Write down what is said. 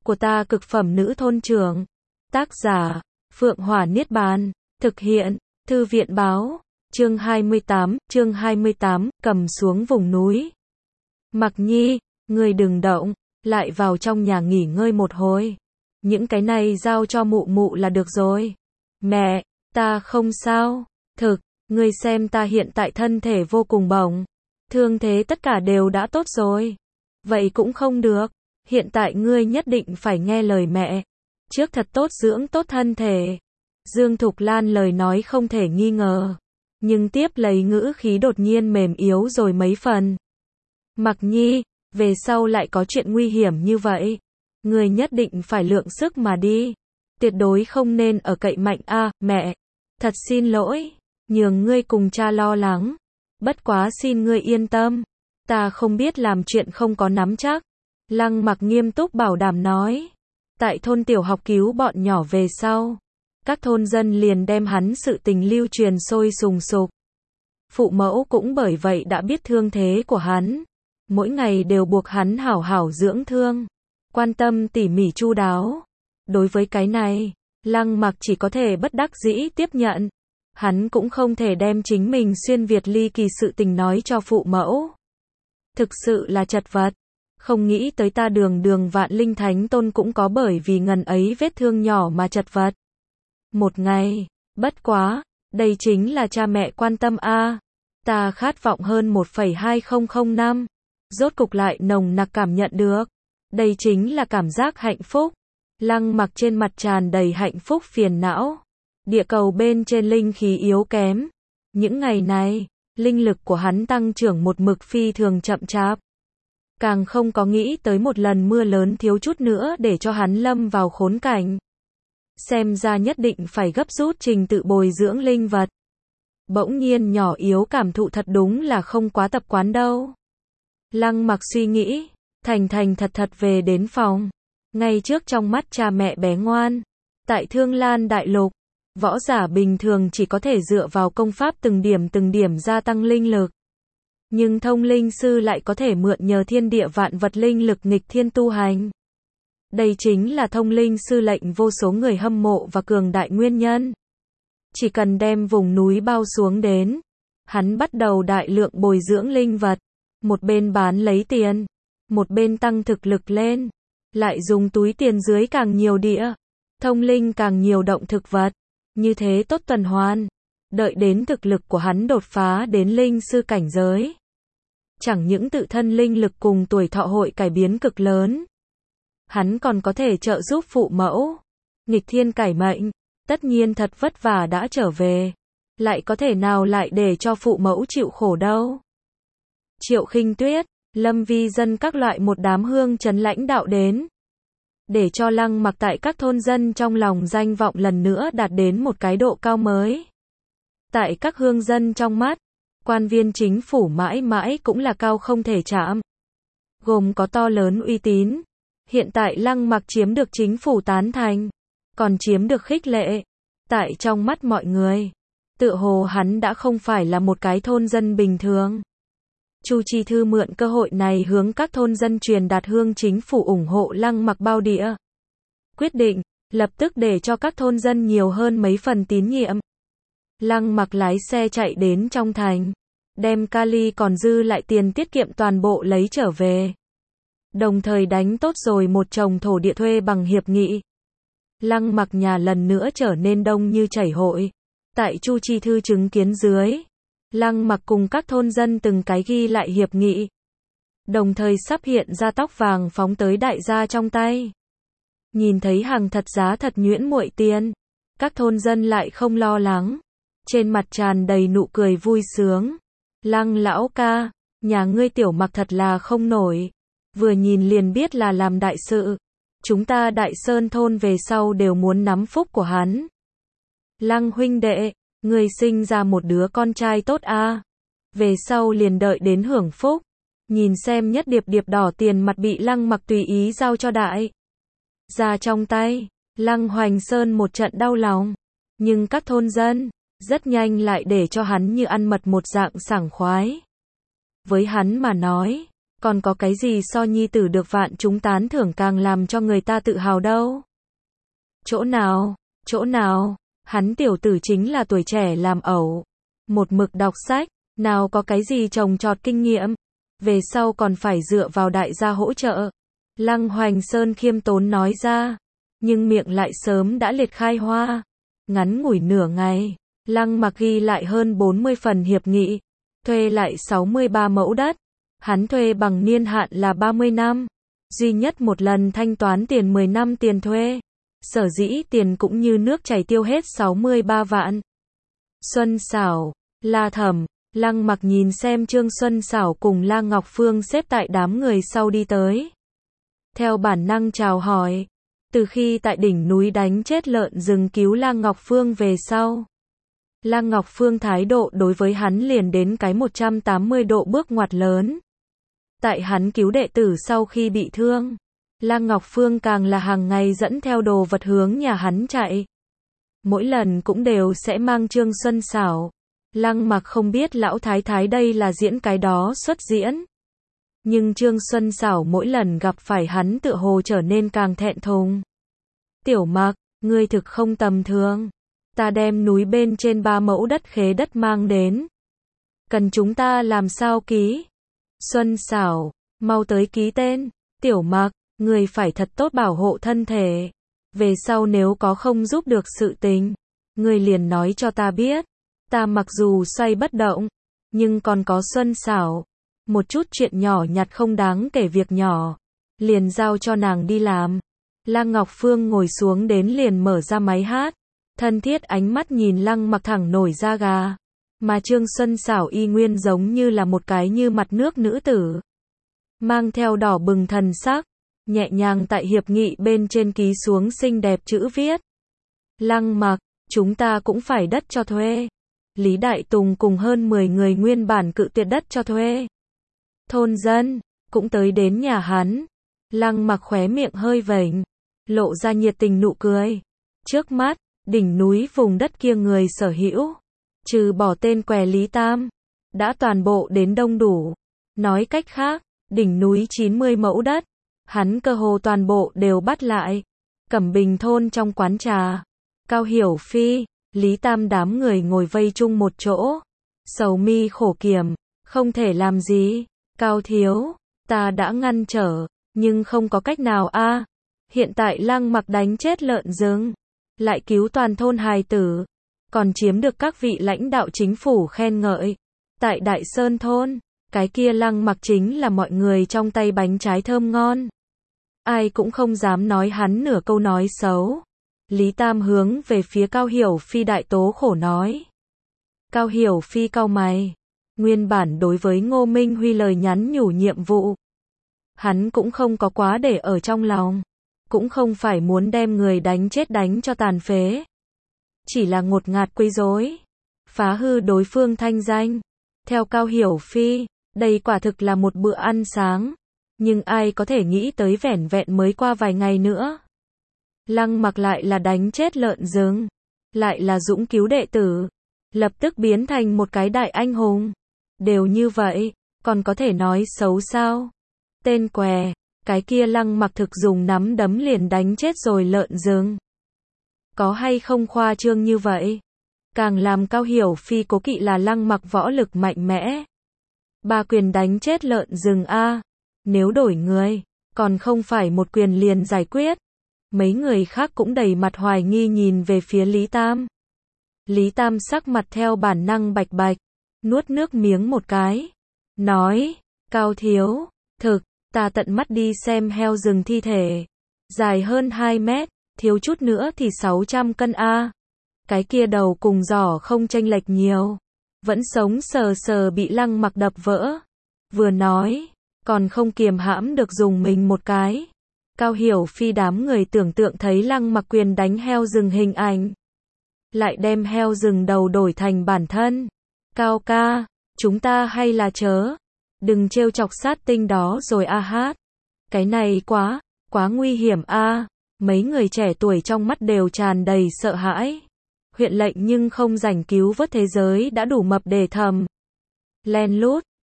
của ta cực phẩm nữ thôn trưởng. Tác giả, Phượng Hỏa Niết Bàn. Thực hiện, Thư viện báo. Chương 28, cầm xuống vùng núi. Mặc Nhi, ngươi đừng động, lại vào trong nhà nghỉ ngơi một hồi. Những cái này giao cho mụ mụ là được rồi. Mẹ, ta không sao. Thực, ngươi xem ta hiện tại thân thể vô cùng bỏng. Thương thế tất cả đều đã tốt rồi. Vậy cũng không được. Hiện tại ngươi nhất định phải nghe lời mẹ. Trước thật tốt dưỡng tốt thân thể. Dương Thục Lan lời nói không thể nghi ngờ. Nhưng tiếp lấy ngữ khí đột nhiên mềm yếu rồi mấy phần. Mặc Nhi, về sau lại có chuyện nguy hiểm như vậy. Ngươi nhất định phải lượng sức mà đi. Tuyệt đối không nên ở cậy mạnh a, mẹ. Thật xin lỗi, nhường ngươi cùng cha lo lắng. Bất quá xin ngươi yên tâm. Ta không biết làm chuyện không có nắm chắc. Lăng Mặc nghiêm túc bảo đảm nói. Tại thôn tiểu học cứu bọn nhỏ về sau. Các thôn dân liền đem hắn sự tình lưu truyền sôi sùng sục. Phụ mẫu cũng bởi vậy đã biết thương thế của hắn. Mỗi ngày đều buộc hắn hảo hảo dưỡng thương. Quan tâm tỉ mỉ chu đáo. Đối với cái này, Lăng Mặc chỉ có thể bất đắc dĩ tiếp nhận. Hắn cũng không thể đem chính mình xuyên Việt ly kỳ sự tình nói cho phụ mẫu. Thực sự là chật vật. Không nghĩ tới ta đường Vạn Linh Thánh Tôn cũng có bởi vì ngần ấy vết thương nhỏ mà chật vật. Một ngày, bất quá, đây chính là cha mẹ quan tâm a. Ta khát vọng hơn 1,2005 năm. Rốt cục lại nồng nặc cảm nhận được. Đây chính là cảm giác hạnh phúc. Lăng Mặc trên mặt tràn đầy hạnh phúc phiền não. Địa cầu bên trên linh khí yếu kém. Những ngày này, linh lực của hắn tăng trưởng một mực phi thường chậm chạp. Càng không có nghĩ tới một lần mưa lớn thiếu chút nữa để cho hắn lâm vào khốn cảnh. Xem ra nhất định phải gấp rút trình tự bồi dưỡng linh vật. Bỗng nhiên nhỏ yếu cảm thụ thật đúng là không quá tập quán đâu. Lăng Mặc suy nghĩ, thành thật về đến phòng. Ngay trước trong mắt cha mẹ bé ngoan. Tại Thương Lan Đại Lục, võ giả bình thường chỉ có thể dựa vào công pháp từng điểm gia tăng linh lực. Nhưng thông linh sư lại có thể mượn nhờ thiên địa vạn vật linh lực nghịch thiên tu hành. Đây chính là thông linh sư lệnh vô số người hâm mộ và cường đại nguyên nhân. Chỉ cần đem vùng núi bao xuống đến, hắn bắt đầu đại lượng bồi dưỡng linh vật, một bên bán lấy tiền, một bên tăng thực lực lên, lại dùng túi tiền dưới càng nhiều địa, thông linh càng nhiều động thực vật, như thế tốt tuần hoàn. Đợi đến thực lực của hắn đột phá đến linh sư cảnh giới, chẳng những tự thân linh lực cùng tuổi thọ hội cải biến cực lớn, hắn còn có thể trợ giúp phụ mẫu nghịch thiên cải mệnh. Tất nhiên thật vất vả đã trở về, lại có thể nào lại để cho phụ mẫu chịu khổ đâu. Triệu Khinh Tuyết, Lâm Vi Dân các loại một đám hương trấn lãnh đạo đến, để cho Lăng Mặc tại các thôn dân trong lòng danh vọng lần nữa đạt đến một cái độ cao mới. Tại các hương dân trong mắt, quan viên chính phủ mãi mãi cũng là cao không thể chạm, gồm có to lớn uy tín. Hiện tại Lăng Mặc chiếm được chính phủ tán thành, còn chiếm được khích lệ. Tại trong mắt mọi người, tựa hồ hắn đã không phải là một cái thôn dân bình thường. Chu Chi Thư mượn cơ hội này hướng các thôn dân truyền đạt hương chính phủ ủng hộ Lăng Mặc bao địa. Quyết định, lập tức để cho các thôn dân nhiều hơn mấy phần tín nhiệm. Lăng Mặc lái xe chạy đến trong thành, đem kali còn dư lại tiền tiết kiệm toàn bộ lấy trở về. Đồng thời đánh tốt rồi một chồng thổ địa thuê bằng hiệp nghị. Lăng Mặc nhà lần nữa trở nên đông như chảy hội. Tại Chu Chi Thư chứng kiến dưới, Lăng Mặc cùng các thôn dân từng cái ghi lại hiệp nghị. Đồng thời sắp hiện ra tóc vàng phóng tới đại gia trong tay. Nhìn thấy hàng thật giá thật nhuyễn muội tiền, các thôn dân lại không lo lắng. Trên mặt tràn đầy nụ cười vui sướng. Lăng lão ca, nhà ngươi tiểu Mặc thật là không nổi. Vừa nhìn liền biết là làm đại sự. Chúng ta Đại Sơn thôn về sau đều muốn nắm phúc của hắn. Lăng huynh đệ, ngươi sinh ra một đứa con trai tốt a. Về sau liền đợi đến hưởng phúc. Nhìn xem nhất điệp đỏ tiền mặt bị Lăng Mặc tùy ý giao cho đại ra trong tay. Lăng Hoành Sơn một trận đau lòng. Nhưng các thôn dân, rất nhanh lại để cho hắn như ăn mật một dạng sảng khoái. Với hắn mà nói, Còn có cái gì so nhi tử được vạn chúng tán thưởng càng làm cho người ta tự hào đâu? Chỗ nào, hắn tiểu tử chính là tuổi trẻ làm ẩu. Một mực đọc sách, nào có cái gì trồng trọt kinh nghiệm. Về sau còn phải dựa vào đại gia hỗ trợ. Lăng Hoành Sơn khiêm tốn nói ra. Nhưng miệng lại sớm đã liệt khai hoa. Ngắn ngủi nửa ngày, Lăng Mặc ghi lại hơn 40 phần hiệp nghị. Thuê lại 63 mẫu đất. Hắn thuê bằng niên hạn là 30 năm. Duy nhất một lần thanh toán tiền 10 năm tiền thuê. Sở dĩ tiền cũng như nước chảy tiêu hết 63 vạn. Xuân Xảo, La Thẩm, Lăng Mặc nhìn xem Trương Xuân Xảo cùng La Ngọc Phương xếp tại đám người sau đi tới. Theo bản năng chào hỏi. Từ khi tại đỉnh núi đánh chết lợn rừng cứu La Ngọc Phương về sau. La Ngọc Phương thái độ đối với hắn liền đến cái 180 độ bước ngoặt lớn. Tại hắn cứu đệ tử sau khi bị thương. La Ngọc Phương càng là hàng ngày dẫn theo đồ vật hướng nhà hắn chạy. Mỗi lần cũng đều sẽ mang Trương Xuân Xảo. Lăng Mặc không biết lão thái thái đây là diễn cái đó xuất diễn. Nhưng Trương Xuân Xảo mỗi lần gặp phải hắn tựa hồ trở nên càng thẹn thùng. Tiểu Mặc, ngươi thực không tầm thường. Ta đem núi bên trên 3 mẫu đất khế đất mang đến. Cần chúng ta làm sao ký? Xuân Xảo, mau tới ký tên. Tiểu Mặc, ngươi phải thật tốt bảo hộ thân thể. Về sau nếu có không giúp được sự tình, ngươi liền nói cho ta biết. Ta mặc dù xoay bất động, nhưng còn có Xuân Xảo. Một chút chuyện nhỏ nhặt không đáng kể việc nhỏ, liền giao cho nàng đi làm. La Ngọc Phương ngồi xuống đến liền mở ra máy hát. Thân thiết ánh mắt nhìn Lăng Mặc thẳng nổi da gà. Mà Trương Xuân Xảo y nguyên giống như là một cái như mặt nước nữ tử. Mang theo đỏ bừng thần sắc, nhẹ nhàng tại hiệp nghị bên trên ký xuống xinh đẹp chữ viết. Lăng Mặc, chúng ta cũng phải đất cho thuê. Lý Đại Tùng cùng hơn 10 người nguyên bản cự tuyệt đất cho thuê. Thôn dân, cũng tới đến nhà hắn. Lăng Mặc khóe miệng hơi vểnh, lộ ra nhiệt tình nụ cười. Trước mắt, đỉnh núi vùng đất kia người sở hữu, trừ bỏ tên què Lý Tam, đã toàn bộ đến đông đủ. Nói cách khác, đỉnh núi 90 mẫu đất, hắn cơ hồ toàn bộ đều bắt lại. Cẩm Bình thôn trong quán trà, Cao Hiểu Phi, Lý Tam đám người ngồi vây chung một chỗ. Sầu mi khổ kiểm, không thể làm gì. Cao thiếu, ta đã ngăn trở, nhưng không có cách nào a. Hiện tại Lăng Mặc đánh chết lợn rừng, lại cứu toàn thôn hài tử, còn chiếm được các vị lãnh đạo chính phủ khen ngợi. Tại Đại Sơn thôn, cái kia Lăng Mặc chính là mọi người trong tay bánh trái thơm ngon. Ai cũng không dám nói hắn nửa câu nói xấu. Lý Tam hướng về phía Cao Hiểu Phi đại tố khổ nói. Cao Hiểu Phi cau mày. Nguyên bản đối với Ngô Minh Huy lời nhắn nhủ nhiệm vụ, hắn cũng không có quá để ở trong lòng. Cũng không phải muốn đem người đánh chết đánh cho tàn phế. Chỉ là ngột ngạt quấy rối, phá hư đối phương thanh danh. Theo Cao Hiểu Phi, đây quả thực là một bữa ăn sáng. Nhưng ai có thể nghĩ tới vẻn vẹn mới qua vài ngày nữa. Lăng Mặc lại là đánh chết lợn rừng, lại là dũng cứu đệ tử, lập tức biến thành một cái đại anh hùng. Đều như vậy, còn có thể nói xấu sao? Tên què, cái kia Lăng Mặc thực dùng nắm đấm liền đánh chết rồi lợn rừng. Có hay không khoa trương như vậy? Càng làm Cao Hiểu Phi cố kỵ là Lăng Mặc võ lực mạnh mẽ. 3 quyền đánh chết lợn rừng a. Nếu đổi người, còn không phải một quyền liền giải quyết. Mấy người khác cũng đầy mặt hoài nghi nhìn về phía Lý Tam. Lý Tam sắc mặt theo bản năng bạch bạch, nuốt nước miếng một cái. Nói, Cao thiếu, thực, ta tận mắt đi xem heo rừng thi thể. Dài hơn 2 mét, thiếu chút nữa thì 600 cân a. Cái kia đầu cùng giỏ không chênh lệch nhiều. Vẫn sống sờ sờ bị Lăng Mặc đập vỡ. Vừa nói, còn không kiềm hãm được dùng mình một cái. Cao Hiểu Phi đám người tưởng tượng thấy Lăng Mặc quyền đánh heo rừng hình ảnh. Lại đem heo rừng đầu đổi thành bản thân. Cao ca, chúng ta hay là chớ. Đừng trêu chọc sát tinh đó rồi a hát. Cái này quá nguy hiểm a. Mấy người trẻ tuổi trong mắt đều tràn đầy sợ hãi. Huyện lệnh nhưng không rảnh cứu vớt thế giới đã đủ mập để thầm. Len lút,